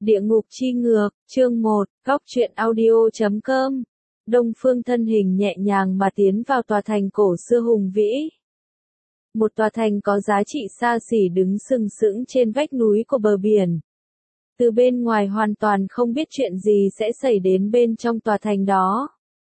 Địa ngục chi ngược, chương 1, góc truyện audio.com. Đông Phương thân hình nhẹ nhàng mà tiến vào tòa thành cổ xưa hùng vĩ. Một tòa thành có giá trị xa xỉ đứng sừng sững trên vách núi của bờ biển. Từ bên ngoài hoàn toàn không biết chuyện gì sẽ xảy đến bên trong tòa thành đó.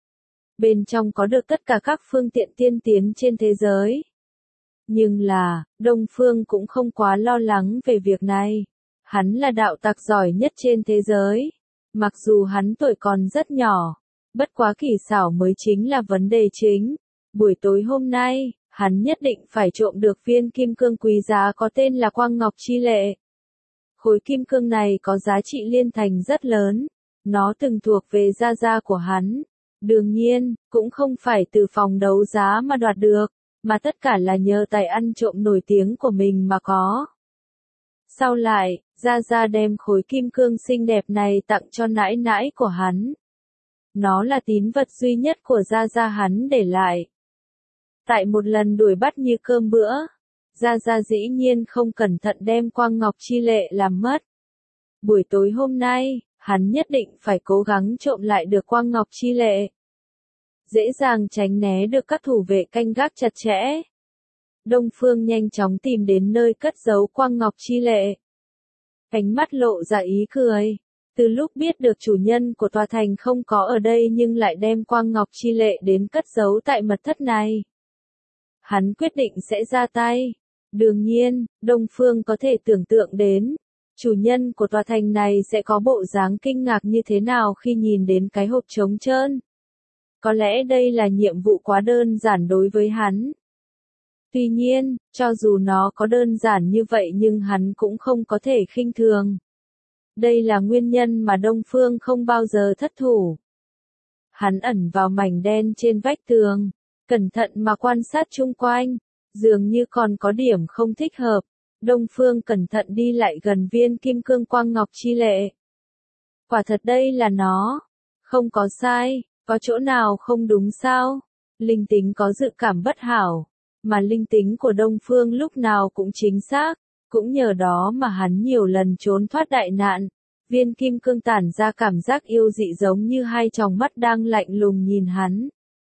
Bên trong có được tất cả các phương tiện tiên tiến trên thế giới. Nhưng là, Đông Phương cũng không quá lo lắng về việc này. Hắn là đạo tặc giỏi nhất trên thế giới. Mặc dù hắn tuổi còn rất nhỏ, bất quá kỳ xảo mới chính là vấn đề chính. Buổi tối hôm nay, hắn nhất định phải trộm được viên kim cương quý giá có tên là Quang Ngọc Chi Lệ. Khối kim cương này có giá trị liên thành rất lớn. Nó từng thuộc về gia gia của hắn. Đương nhiên, cũng không phải từ phòng đấu giá mà đoạt được, mà tất cả là nhờ tài ăn trộm nổi tiếng của mình mà có. Sau lại, Gia Gia đem khối kim cương xinh đẹp này tặng cho nãi nãi của hắn. Nó là tín vật duy nhất của Gia Gia hắn để lại. Tại một lần đuổi bắt như cơm bữa, Gia Gia dĩ nhiên không cẩn thận đem Quang Ngọc Chi Lệ làm mất. Buổi tối hôm nay, hắn nhất định phải cố gắng trộm lại được Quang Ngọc Chi Lệ. Dễ dàng tránh né được các thủ vệ canh gác chặt chẽ. Đông Phương nhanh chóng tìm đến nơi cất giấu Quang Ngọc Chi Lệ. Ánh mắt lộ ra ý cười. Từ lúc biết được chủ nhân của tòa thành không có ở đây nhưng lại đem Quang Ngọc Chi Lệ đến cất giấu tại mật thất này. Hắn quyết định sẽ ra tay. Đương nhiên, Đông Phương có thể tưởng tượng đến. Chủ nhân của tòa thành này sẽ có bộ dáng kinh ngạc như thế nào khi nhìn đến cái hộp trống trơn. Có lẽ đây là nhiệm vụ quá đơn giản đối với hắn. Tuy nhiên, cho dù nó có đơn giản như vậy nhưng hắn cũng không có thể khinh thường. Đây là nguyên nhân mà Đông Phương không bao giờ thất thủ. Hắn ẩn vào mảnh đen trên vách tường, cẩn thận mà quan sát chung quanh, dường như còn có điểm không thích hợp. Đông Phương cẩn thận đi lại gần viên kim cương Quang Ngọc Chi Lệ. Quả thật đây là nó. Không có sai, có chỗ nào không đúng sao? Linh tính có dự cảm bất hảo. Mà linh tính của Đông Phương lúc nào cũng chính xác, cũng nhờ đó mà hắn nhiều lần trốn thoát đại nạn. Viên kim cương tản ra cảm giác yêu dị giống như hai tròng mắt đang lạnh lùng nhìn hắn.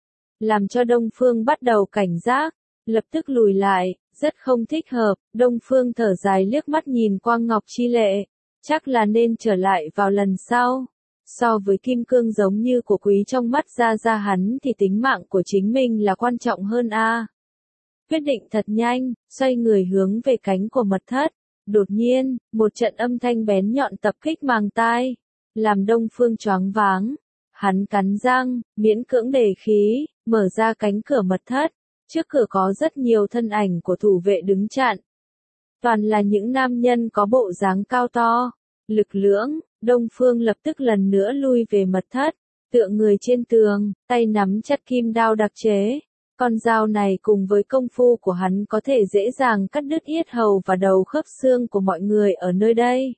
Làm cho Đông Phương bắt đầu cảnh giác, lập tức lùi lại, rất không thích hợp. Đông Phương thở dài liếc mắt nhìn Quang Ngọc Chi Lệ, chắc là nên trở lại vào lần sau. So với kim cương giống như của quý trong mắt Gia Gia hắn thì tính mạng của chính mình là quan trọng hơn a. Quyết định thật nhanh, xoay người hướng về cánh của mật thất. Đột nhiên, một trận âm thanh bén nhọn tập kích màng tai, làm Đông Phương choáng váng. Hắn cắn răng, miễn cưỡng đề khí, mở ra cánh cửa mật thất. Trước cửa có rất nhiều thân ảnh của thủ vệ đứng chặn. Toàn là những nam nhân có bộ dáng cao to, lực lưỡng. Đông Phương lập tức lần nữa lui về mật thất, tựa người trên tường, tay nắm chặt kim đao đặc chế. Con dao này cùng với công phu của hắn có thể dễ dàng cắt đứt yết hầu và đầu khớp xương của mọi người ở nơi đây.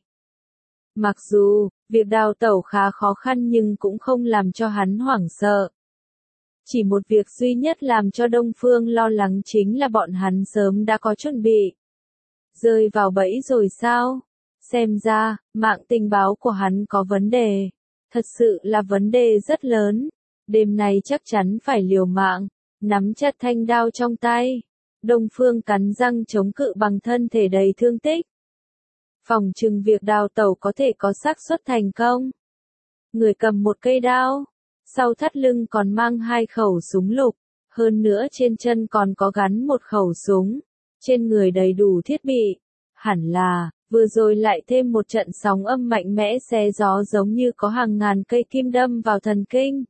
Mặc dù, việc đào tẩu khá khó khăn nhưng cũng không làm cho hắn hoảng sợ. Chỉ một việc duy nhất làm cho Đông Phương lo lắng chính là bọn hắn sớm đã có chuẩn bị. Rơi vào bẫy rồi sao? Xem ra, mạng tình báo của hắn có vấn đề. Thật sự là vấn đề rất lớn. Đêm nay chắc chắn phải liều mạng. Nắm chặt thanh đao trong tay. Đông Phương cắn răng chống cự bằng thân thể đầy thương tích. Phòng trừng việc đào tẩu có thể có xác suất thành công. Người cầm một cây đao. Sau thắt lưng còn mang hai khẩu súng lục. Hơn nữa trên chân còn có gắn một khẩu súng. Trên người đầy đủ thiết bị. Hẳn là, vừa rồi lại thêm một trận sóng âm mạnh mẽ xé gió giống như có hàng ngàn cây kim đâm vào thần kinh.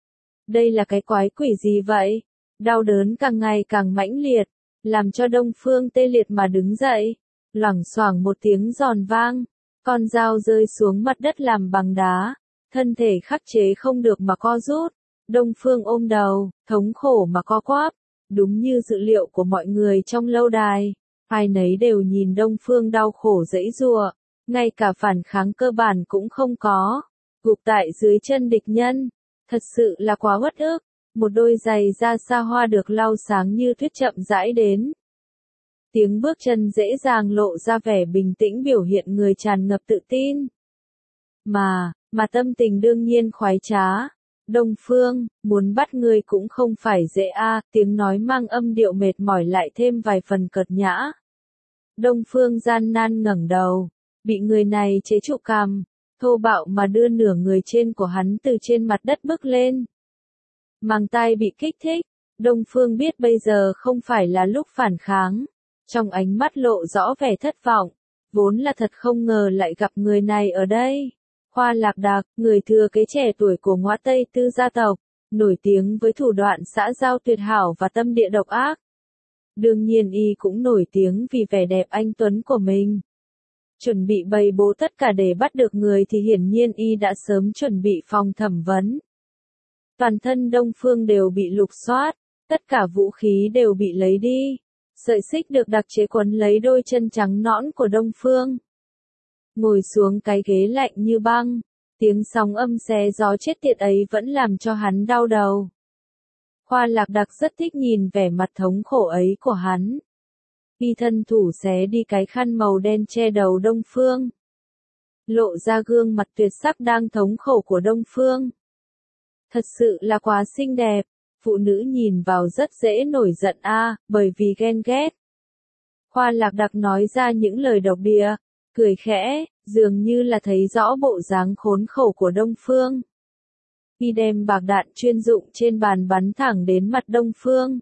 Đây là cái quái quỷ gì vậy? Đau đớn càng ngày càng mãnh liệt, làm cho Đông Phương tê liệt mà đứng dậy. Loảng xoảng một tiếng giòn vang, con dao rơi xuống mặt đất làm bằng đá, thân thể khắc chế không được mà co rút. Đông Phương ôm đầu, thống khổ mà co quắp, đúng như dự liệu của mọi người trong lâu đài. Ai nấy đều nhìn Đông Phương đau khổ giãy giụa, ngay cả phản kháng cơ bản cũng không có, gục tại dưới chân địch nhân. Thật sự là quá uất ức. Một đôi giày da sa hoa được lau sáng như tuyết chậm rãi đến. Tiếng bước chân dễ dàng lộ ra vẻ bình tĩnh biểu hiện người tràn ngập tự tin. mà tâm tình đương nhiên khoái trá. Đông Phương, muốn bắt ngươi cũng không phải dễ a, tiếng nói mang âm điệu mệt mỏi lại thêm vài phần cợt nhã. Đông Phương gian nan ngẩng đầu, bị người này chế trụ cằm, thô bạo mà đưa nửa người trên của hắn từ trên mặt đất bước lên. Màng tai bị kích thích, Đông Phương biết bây giờ không phải là lúc phản kháng. Trong ánh mắt lộ rõ vẻ thất vọng, vốn là thật không ngờ lại gặp người này ở đây. Hoa Lạc Đạc, người thừa kế trẻ tuổi của Ngõa Tây Tư gia tộc, nổi tiếng với thủ đoạn xã giao tuyệt hảo và tâm địa độc ác. Đương nhiên y cũng nổi tiếng vì vẻ đẹp anh tuấn của mình. Chuẩn bị bày bố tất cả để bắt được người thì hiển nhiên y đã sớm chuẩn bị phòng thẩm vấn. Toàn thân Đông Phương đều bị lục soát, tất cả vũ khí đều bị lấy đi. Sợi xích được đặc chế quấn lấy đôi chân trắng nõn của Đông Phương. Ngồi xuống cái ghế lạnh như băng, tiếng sóng âm xé gió chết tiệt ấy vẫn làm cho hắn đau đầu. Hoa Lạc Đạc rất thích nhìn vẻ mặt thống khổ ấy của hắn. Y thân thủ xé đi cái khăn màu đen che đầu Đông Phương. Lộ ra gương mặt tuyệt sắc đang thống khổ của Đông Phương. Thật sự là quá xinh đẹp, phụ nữ nhìn vào rất dễ nổi giận bởi vì ghen ghét. Hoa Lạc Đạc nói ra những lời độc địa, cười khẽ, dường như là thấy rõ bộ dáng khốn khổ của Đông Phương. Y đem bạc đạn chuyên dụng trên bàn bắn thẳng đến mặt Đông Phương.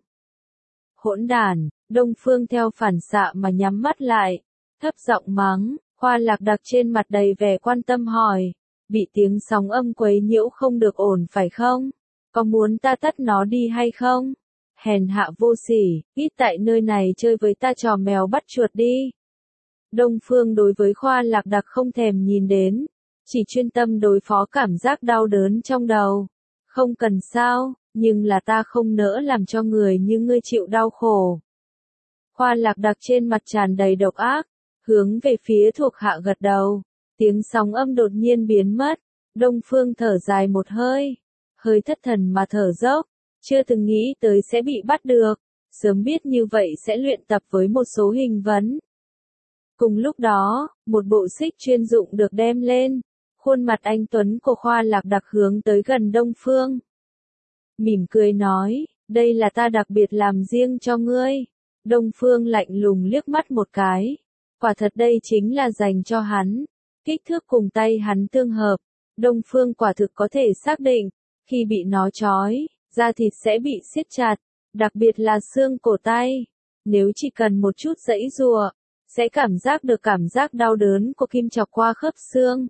Hỗn đản, Đông Phương theo phản xạ mà nhắm mắt lại, thấp giọng mắng. Hoa Lạc Đạc trên mặt đầy vẻ quan tâm hỏi, bị tiếng sóng âm quấy nhiễu không được ổn phải không? Có muốn ta tắt nó đi hay không? Hèn hạ vô sỉ, ít tại nơi này chơi với ta trò mèo bắt chuột đi. Đông Phương đối với Hoa Lạc Đạc không thèm nhìn đến, chỉ chuyên tâm đối phó cảm giác đau đớn trong đầu. Không cần sao, nhưng là ta không nỡ làm cho người như ngươi chịu đau khổ. Hoa Lạc Đạc trên mặt tràn đầy độc ác, hướng về phía thuộc hạ gật đầu. Tiếng sóng âm đột nhiên biến mất, Đông Phương thở dài một hơi, hơi thất thần mà thở dốc, chưa từng nghĩ tới sẽ bị bắt được, sớm biết như vậy sẽ luyện tập với một số hình vấn. Cùng lúc đó, một bộ xích chuyên dụng được đem lên, khuôn mặt anh tuấn của Hoa Lạc Đạc hướng tới gần Đông Phương. Mỉm cười nói, đây là ta đặc biệt làm riêng cho ngươi. Đông Phương lạnh lùng liếc mắt một cái, quả thật đây chính là dành cho hắn. Kích thước cùng tay hắn tương hợp, Đông Phương quả thực có thể xác định, khi bị nó trói, da thịt sẽ bị siết chặt, đặc biệt là xương cổ tay. Nếu chỉ cần một chút giãy giụa, sẽ cảm giác được cảm giác đau đớn của kim chọc qua khớp xương.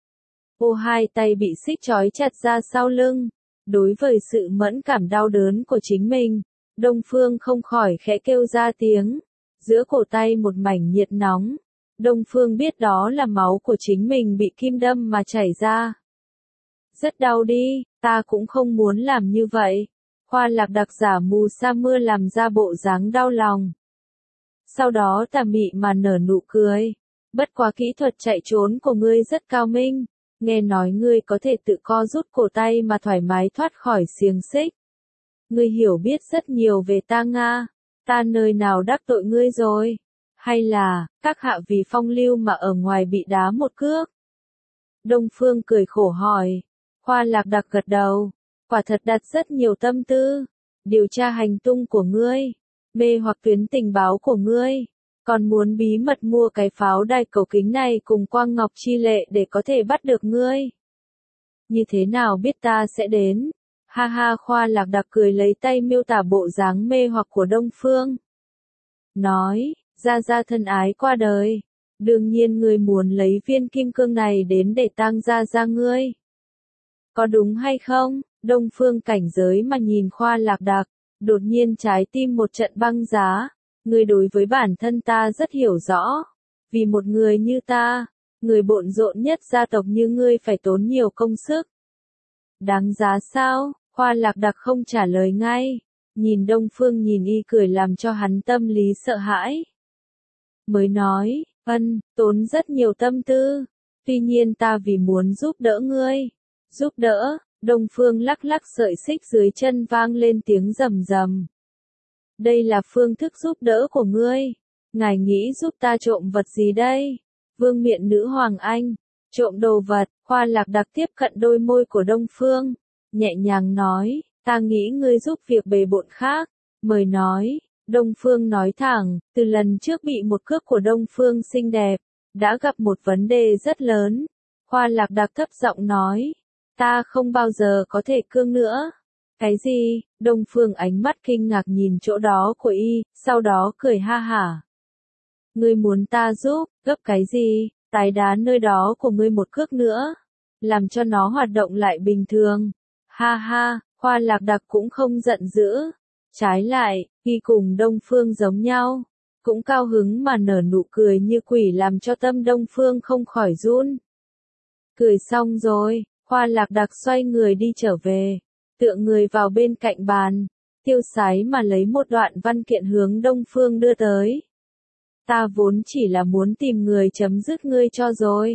Hai tay bị xích trói chặt ra sau lưng, đối với sự mẫn cảm đau đớn của chính mình, Đông Phương không khỏi khẽ kêu ra tiếng, giữa cổ tay một mảnh nhiệt nóng. Đông Phương biết đó là máu của chính mình bị kim đâm mà chảy ra. Rất đau đi, ta cũng không muốn làm như vậy. Hoa Lạc Đạc giả mù sa mưa làm ra bộ dáng đau lòng. Sau đó tà mị mà nở nụ cười. Bất quá kỹ thuật chạy trốn của ngươi rất cao minh. Nghe nói ngươi có thể tự co rút cổ tay mà thoải mái thoát khỏi xiềng xích. Ngươi hiểu biết rất nhiều về ta Nga. Ta nơi nào đắc tội ngươi rồi? Hay là, các hạ vì phong lưu mà ở ngoài bị đá một cước? Đông Phương cười khổ hỏi. Hoa Lạc Đạc gật đầu. Quả thật đặt rất nhiều tâm tư. Điều tra hành tung của ngươi. Mê hoặc tuyến tình báo của ngươi. Còn muốn bí mật mua cái pháo đài cầu kính này cùng Quang Ngọc Chi Lệ để có thể bắt được ngươi. Như thế nào biết ta sẽ đến? Ha ha, Hoa Lạc Đạc cười lấy tay miêu tả bộ dáng mê hoặc của Đông Phương. Nói, Gia thân ái qua đời. Đương nhiên ngươi muốn lấy viên kim cương này đến để tang Gia ngươi. Có đúng hay không? Đông Phương cảnh giới mà nhìn Hoa Lạc Đạc, đột nhiên trái tim một trận băng giá. Ngươi đối với bản thân ta rất hiểu rõ. Vì một người như ta, người bộn rộn nhất gia tộc như ngươi phải tốn nhiều công sức. Đáng giá sao? Hoa Lạc Đạc không trả lời ngay. Nhìn Đông Phương nhìn y cười làm cho hắn tâm lý sợ hãi. Mới nói, tốn rất nhiều tâm tư. Tuy nhiên ta vì muốn giúp đỡ ngươi. Giúp đỡ, Đông Phương lắc lắc sợi xích dưới chân vang lên tiếng rầm rầm. Đây là phương thức giúp đỡ của ngươi. Ngài nghĩ giúp ta trộm vật gì đây? Vương miện nữ hoàng anh. Trộm đồ vật, Hoa Lạc Đặc tiếp cận đôi môi của Đông Phương, nhẹ nhàng nói, ta nghĩ ngươi giúp việc bề bộn khác, mời nói. Đông Phương nói thẳng, từ lần trước bị một cước của Đông Phương xinh đẹp, đã gặp một vấn đề rất lớn. Hoa Lạc Đặc thấp giọng nói, ta không bao giờ có thể cương nữa. Cái gì? Đông Phương ánh mắt kinh ngạc nhìn chỗ đó của y, sau đó cười ha hả. Ngươi muốn ta giúp, gấp cái gì? Tái đá nơi đó của ngươi một cước nữa, làm cho nó hoạt động lại bình thường. Ha ha, Hoa Lạc Đặc cũng không giận dữ. Trái lại, y cùng Đông Phương giống nhau, cũng cao hứng mà nở nụ cười như quỷ làm cho tâm Đông Phương không khỏi run. Cười xong rồi, Hoa Lạc Đặc xoay người đi trở về, tựa người vào bên cạnh bàn, tiêu sái mà lấy một đoạn văn kiện hướng Đông Phương đưa tới. Ta vốn chỉ là muốn tìm người chấm dứt ngươi cho rồi.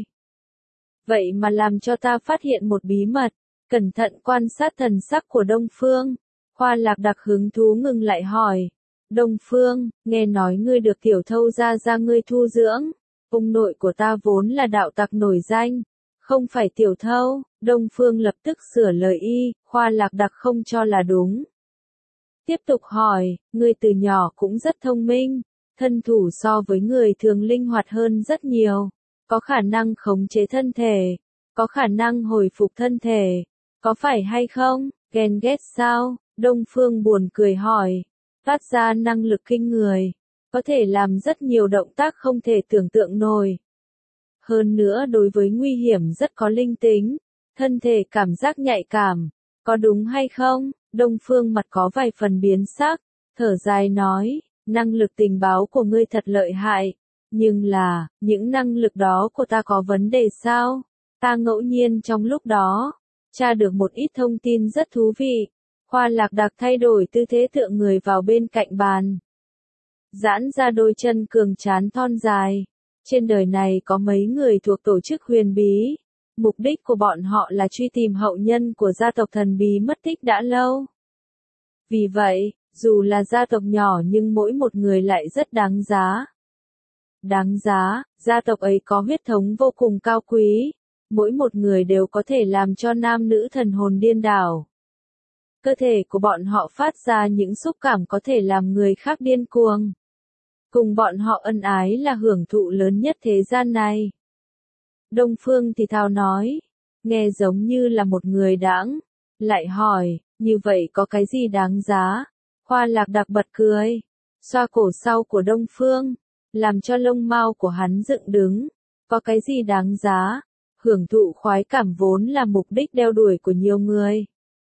Vậy mà làm cho ta phát hiện một bí mật, cẩn thận quan sát thần sắc của Đông Phương. Hoa Lạc Đặc hứng thú ngừng lại hỏi. Đông Phương, nghe nói ngươi được tiểu thâu ra ngươi thu dưỡng. Ông nội của ta vốn là đạo tặc nổi danh, không phải tiểu thâu. Đông Phương lập tức sửa lời y, Hoa Lạc Đặc không cho là đúng. Tiếp tục hỏi, ngươi từ nhỏ cũng rất thông minh, thân thủ so với người thường linh hoạt hơn rất nhiều, có khả năng khống chế thân thể, có khả năng hồi phục thân thể, có phải hay không? Ghen ghét sao? Đông Phương buồn cười hỏi, phát ra năng lực kinh người, có thể làm rất nhiều động tác không thể tưởng tượng nổi. Hơn nữa đối với nguy hiểm rất có linh tính, thân thể cảm giác nhạy cảm, có đúng hay không? Đông Phương mặt có vài phần biến sắc, thở dài nói, năng lực tình báo của ngươi thật lợi hại, nhưng là, những năng lực đó của ta có vấn đề sao? Ta ngẫu nhiên trong lúc đó, tra được một ít thông tin rất thú vị. Hoa Lạc Đặc thay đổi tư thế tựa người vào bên cạnh bàn, giãn ra đôi chân cường tráng thon dài. Trên đời này có mấy người thuộc tổ chức huyền bí, mục đích của bọn họ là truy tìm hậu nhân của gia tộc thần bí mất tích đã lâu. Vì vậy, dù là gia tộc nhỏ nhưng mỗi một người lại rất đáng giá. Đáng giá, gia tộc ấy có huyết thống vô cùng cao quý, mỗi một người đều có thể làm cho nam nữ thần hồn điên đảo. Cơ thể của bọn họ phát ra những xúc cảm có thể làm người khác điên cuồng. Cùng bọn họ ân ái là hưởng thụ lớn nhất thế gian này. Đông Phương thì thào nói, nghe giống như là một người đãng, lại hỏi, như vậy có cái gì đáng giá? Hoa Lạc Đặc bật cười, xoa cổ sau của Đông Phương, làm cho lông mao của hắn dựng đứng. Có cái gì đáng giá? Hưởng thụ khoái cảm vốn là mục đích đeo đuổi của nhiều người.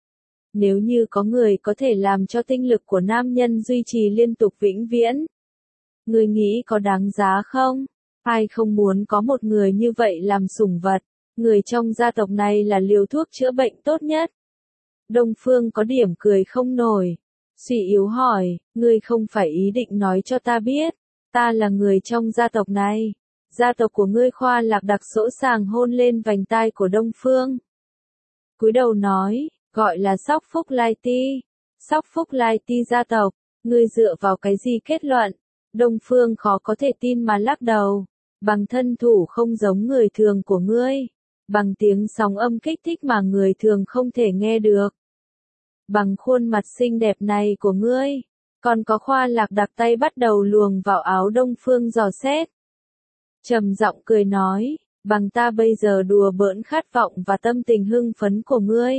Nếu như có người có thể làm cho tinh lực của nam nhân duy trì liên tục vĩnh viễn, người nghĩ có đáng giá không? Ai không muốn có một người như vậy làm sủng vật? Người trong gia tộc này là liều thuốc chữa bệnh tốt nhất. Đông Phương có điểm cười không nổi, suy yếu hỏi, ngươi không phải ý định nói cho ta biết, ta là người trong gia tộc này. Gia tộc của ngươi? Hoa Lạc Đặc sỗ sàng hôn lên vành tai của Đông Phương, cúi đầu nói, gọi là Sóc Phúc Lai Ti. Sóc Phúc Lai Ti gia tộc, ngươi dựa vào cái gì kết luận? Đông Phương khó có thể tin mà lắc đầu, bằng thân thủ không giống người thường của ngươi, bằng tiếng sóng âm kích thích mà người thường không thể nghe được, bằng khuôn mặt xinh đẹp này của ngươi, còn có. Hoa Lạc Đặc tay bắt đầu luồn vào áo Đông Phương dò xét, trầm giọng cười nói, bằng ta bây giờ đùa bỡn khát vọng và tâm tình hưng phấn của ngươi.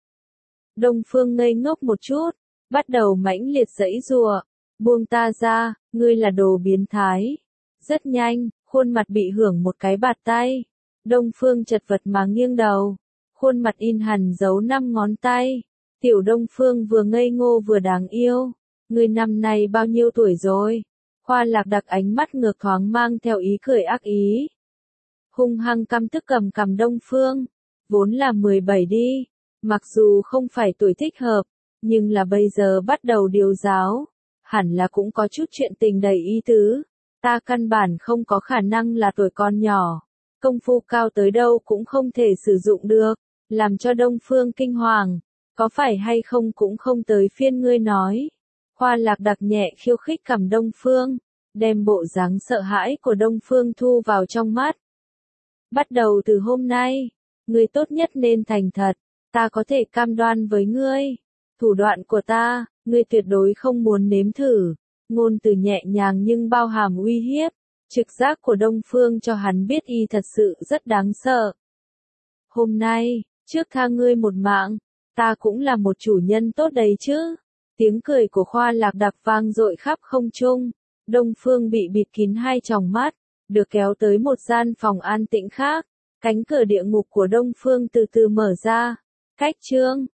Đông Phương ngây ngốc một chút, bắt đầu mãnh liệt giãy giụa, buông ta ra, ngươi là đồ biến thái. Rất nhanh, khuôn mặt bị hưởng một cái bạt tay. Đông Phương chật vật mà nghiêng đầu, khuôn mặt in hằn dấu 5 ngón tay. Tiểu Đông Phương vừa ngây ngô vừa đáng yêu. Ngươi năm nay bao nhiêu tuổi rồi? Hoa Lạc Đặc ánh mắt ngược thoáng mang theo ý cười ác ý. Hung hăng căm tức cầm cằm Đông Phương. Vốn là 17 đi. Mặc dù không phải tuổi thích hợp, nhưng là bây giờ bắt đầu điều giáo, hẳn là cũng có chút chuyện tình đầy ý tứ. Ta căn bản không có khả năng là tuổi con nhỏ, công phu cao tới đâu cũng không thể sử dụng được, làm cho Đông Phương kinh hoàng, có phải hay không cũng không tới phiên ngươi nói. Hoa Lạc Đặc nhẹ khiêu khích cằm Đông Phương, đem bộ dáng sợ hãi của Đông Phương thu vào trong mắt. Bắt đầu từ hôm nay, ngươi tốt nhất nên thành thật, ta có thể cam đoan với ngươi. Thủ đoạn của ta, ngươi tuyệt đối không muốn nếm thử. Ngôn từ nhẹ nhàng nhưng bao hàm uy hiếp. Trực giác của Đông Phương cho hắn biết y thật sự rất đáng sợ. Hôm nay, trước tha ngươi một mạng, ta cũng là một chủ nhân tốt đấy chứ. Tiếng cười của Khoa Lạc Đặc vang dội khắp không trung. Đông Phương bị bịt kín hai tròng mắt, được kéo tới một gian phòng an tĩnh khác. Cánh cửa địa ngục của Đông Phương từ từ mở ra. Cách chương